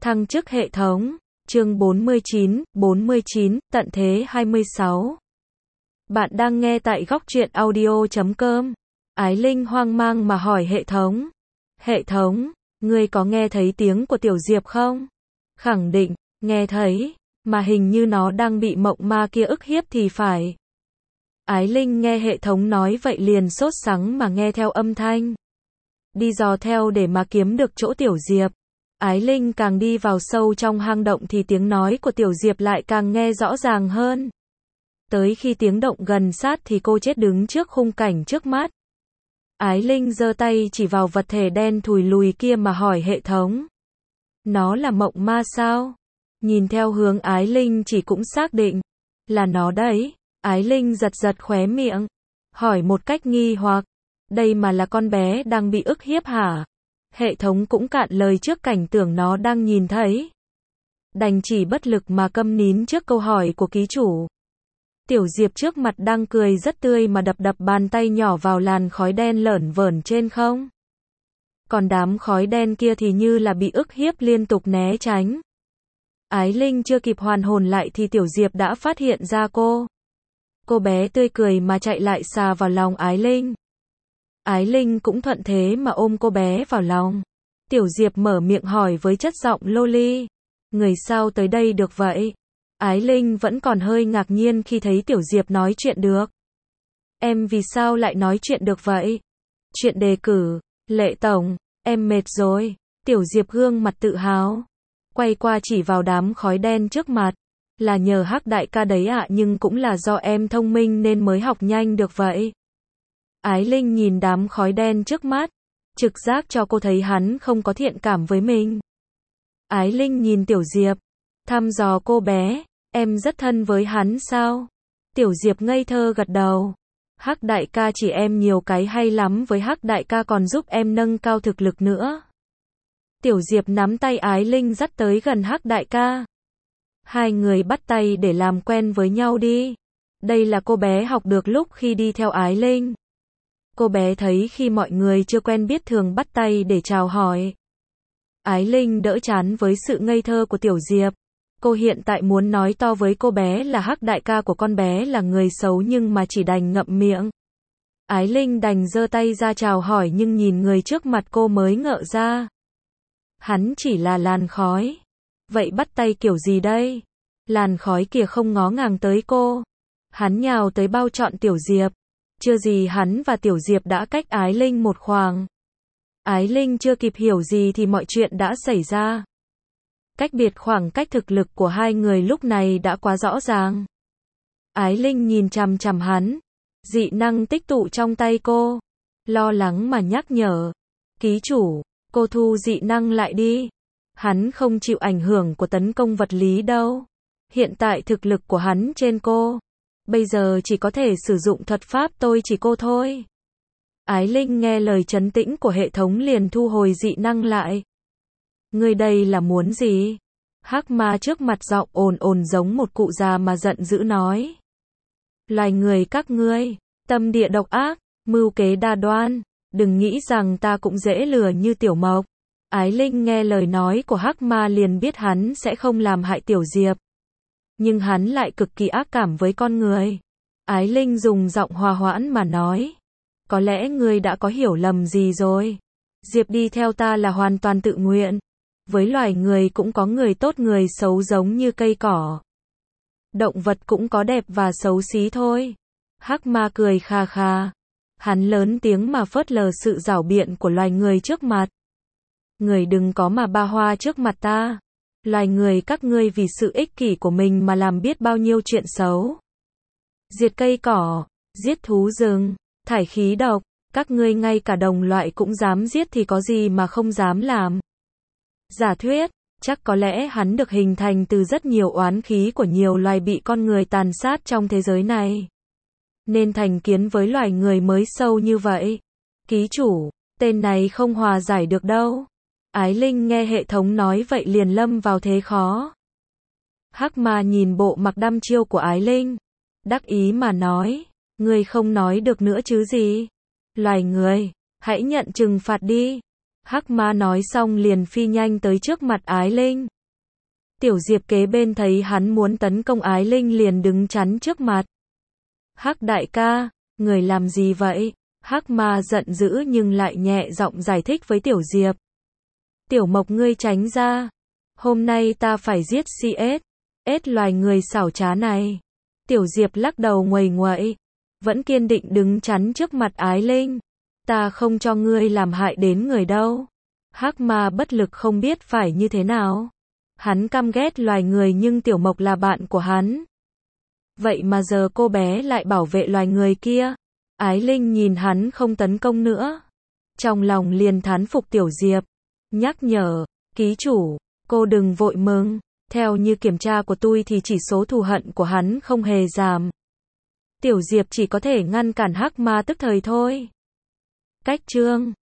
Thăng chức hệ thống. Chương 49, tận thế 26. Bạn đang nghe tại góc truyện audio.com. Ái Linh hoang mang mà hỏi hệ thống. Hệ thống, ngươi có nghe thấy tiếng của Tiểu Diệp không? Khẳng định, nghe thấy, mà hình như nó đang bị mộng ma kia ức hiếp thì phải. Ái Linh nghe hệ thống nói vậy liền sốt sắng mà nghe theo âm thanh. Đi dò theo để mà kiếm được chỗ Tiểu Diệp. Ái Linh càng đi vào sâu trong hang động thì tiếng nói của Tiểu Diệp lại càng nghe rõ ràng hơn. Tới khi tiếng động gần sát thì cô chết đứng trước khung cảnh trước mắt. Ái Linh giơ tay chỉ vào vật thể đen thùi lùi kia mà hỏi hệ thống. Nó là mộng ma sao? Nhìn theo hướng Ái Linh chỉ cũng xác định là nó đấy. Ái Linh giật giật khóe miệng, hỏi một cách nghi hoặc. Đây mà là con bé đang bị ức hiếp hả? Hệ thống cũng cạn lời trước cảnh tưởng nó đang nhìn thấy. Đành chỉ bất lực mà câm nín trước câu hỏi của ký chủ. Tiểu Diệp trước mặt đang cười rất tươi mà đập đập bàn tay nhỏ vào làn khói đen lởn vởn trên không. Còn đám khói đen kia thì như là bị ức hiếp liên tục né tránh. Ái Linh chưa kịp hoàn hồn lại thì Tiểu Diệp đã phát hiện ra cô. Cô bé tươi cười mà chạy lại xà vào lòng Ái Linh. Ái Linh cũng thuận thế mà ôm cô bé vào lòng. Tiểu Diệp mở miệng hỏi với chất giọng loli. Người sao tới đây được vậy? Ái Linh vẫn còn hơi ngạc nhiên khi thấy Tiểu Diệp nói chuyện được. Em vì sao lại nói chuyện được vậy? Chuyện đề cử, Lệ Tổng, em mệt rồi. Tiểu Diệp gương mặt tự hào. Quay qua chỉ vào đám khói đen trước mặt. Là nhờ Hắc đại ca đấy ạ, nhưng cũng là do em thông minh nên mới học nhanh được vậy. Ái Linh nhìn đám khói đen trước mắt, trực giác cho cô thấy hắn không có thiện cảm với mình. Ái Linh nhìn Tiểu Diệp, thăm dò cô bé, em rất thân với hắn sao? Tiểu Diệp ngây thơ gật đầu. Hắc đại ca chỉ em nhiều cái hay lắm, với Hắc đại ca còn giúp em nâng cao thực lực nữa. Tiểu Diệp nắm tay Ái Linh dắt tới gần Hắc đại ca. Hai người bắt tay để làm quen với nhau đi. Đây là cô bé học được lúc khi đi theo Ái Linh. Cô bé thấy khi mọi người chưa quen biết thường bắt tay để chào hỏi. Ái Linh đỡ chán với sự ngây thơ của Tiểu Diệp. Cô hiện tại muốn nói to với cô bé là Hắc đại ca của con bé là người xấu nhưng mà chỉ đành ngậm miệng. Ái Linh đành giơ tay ra chào hỏi nhưng nhìn người trước mặt cô mới ngỡ ra. Hắn chỉ là làn khói. Vậy bắt tay kiểu gì đây? Làn khói kia không ngó ngàng tới cô. Hắn nhào tới bao trọn Tiểu Diệp. Chưa gì hắn và Tiểu Diệp đã cách Ái Linh một khoảng. Ái Linh chưa kịp hiểu gì thì mọi chuyện đã xảy ra. Cách biệt khoảng cách thực lực của hai người lúc này đã quá rõ ràng. Ái Linh nhìn chằm chằm hắn. Dị năng tích tụ trong tay cô. Lo lắng mà nhắc nhở. Ký chủ, cô thu dị năng lại đi. Hắn không chịu ảnh hưởng của tấn công vật lý đâu. Hiện tại thực lực của hắn trên cô. Bây giờ chỉ có thể sử dụng thuật pháp tôi chỉ cô thôi. Ái Linh nghe lời trấn tĩnh của hệ thống liền thu hồi dị năng lại. Ngươi đây là muốn gì? Hắc ma trước mặt giọng ồn ồn giống một cụ già mà giận dữ nói. Loài người các ngươi, tâm địa độc ác, mưu kế đa đoan, đừng nghĩ rằng ta cũng dễ lừa như Tiểu Mộc. Ái Linh nghe lời nói của Hắc ma liền biết hắn sẽ không làm hại Tiểu Diệp. Nhưng hắn lại cực kỳ ác cảm với con người. Ái Linh dùng giọng hòa hoãn mà nói. Có lẽ ngươi đã có hiểu lầm gì rồi. Diệp đi theo ta là hoàn toàn tự nguyện. Với loài người cũng có người tốt người xấu giống như cây cỏ. Động vật cũng có đẹp và xấu xí thôi. Hắc ma cười kha kha. Hắn lớn tiếng mà phớt lờ sự giảo biện của loài người trước mặt. Người đừng có mà ba hoa trước mặt ta. Loài người các ngươi vì sự ích kỷ của mình mà làm biết bao nhiêu chuyện xấu. Diệt cây cỏ, giết thú rừng, thải khí độc, các ngươi ngay cả đồng loại cũng dám giết thì có gì mà không dám làm. Giả thuyết, chắc có lẽ hắn được hình thành từ rất nhiều oán khí của nhiều loài bị con người tàn sát trong thế giới này. Nên thành kiến với loài người mới sâu như vậy. Ký chủ, tên này không hòa giải được đâu. Ái Linh nghe hệ thống nói vậy liền lâm vào thế khó. Hắc ma nhìn bộ mặc đăm chiêu của Ái Linh. Đắc ý mà nói. Ngươi không nói được nữa chứ gì. Loài người, hãy nhận trừng phạt đi. Hắc ma nói xong liền phi nhanh tới trước mặt Ái Linh. Tiểu Diệp kế bên thấy hắn muốn tấn công Ái Linh liền đứng chắn trước mặt. Hắc đại ca, người làm gì vậy? Hắc Ma giận dữ nhưng lại nhẹ giọng giải thích với Tiểu Diệp. Tiểu Mộc ngươi tránh ra. Hôm nay ta phải giết CS loài người xảo trá này. Tiểu Diệp lắc đầu nguầy nguậy, vẫn kiên định đứng chắn trước mặt Ái Linh. Ta không cho ngươi làm hại đến người đâu. Hắc Ma bất lực không biết phải như thế nào. Hắn căm ghét loài người nhưng Tiểu Mộc là bạn của hắn. Vậy mà giờ cô bé lại bảo vệ loài người kia. Ái Linh nhìn hắn không tấn công nữa. Trong lòng liền thán phục Tiểu Diệp. Nhắc nhở, ký chủ, cô đừng vội mừng. Theo như kiểm tra của tôi thì chỉ số thù hận của hắn không hề giảm. Tiểu Diệp chỉ có thể ngăn cản Hắc Ma tức thời thôi. Cách chương